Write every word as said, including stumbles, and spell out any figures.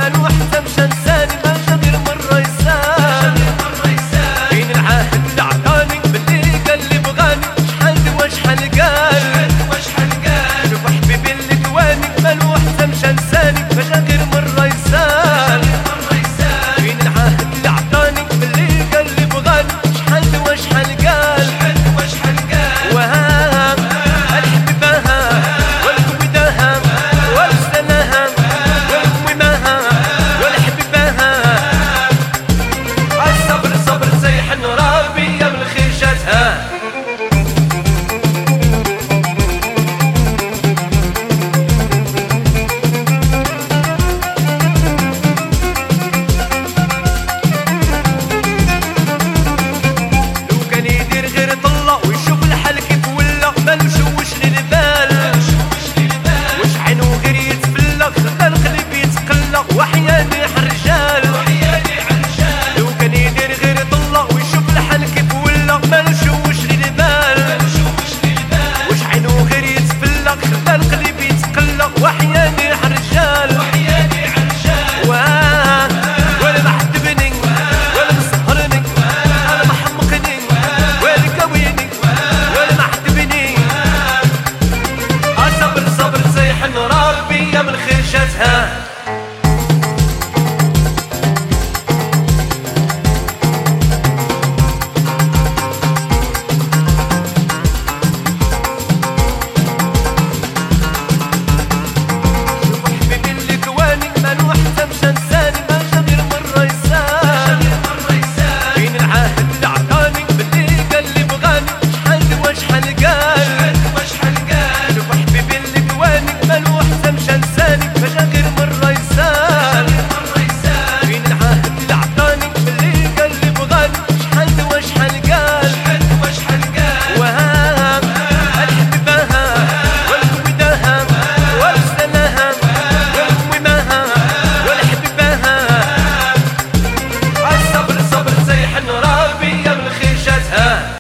مالو حتى مشى نساني ما جا غير مرة يسال بين العهد اللي عطاني باللي قال لي بغاني شحال دوا شحال قال شوف حبيبي اللي كواني مالو حتى مشى نساني ما جا غير مرة يسال بين العهد اللي عطاني باللي قال لي بغاني شحال دوا شحال قال وها الحبيبها والكويدها والسناها والكويمها والحبيبها الصبر صبر زيح ربي يا من خير جاتها وحياني حرجال لو كان يدير غير طلع ويشوف الحال كيف ولا ما نشوش لي البال وش عينو غير يتفلق خلى القلب يتقلق وحياني حرجال واه ولا محدبني ولا مسهرني ولا محمقني ولا كويني ولا محدبني اصبر صبر زيح ربي يا من خير جاتها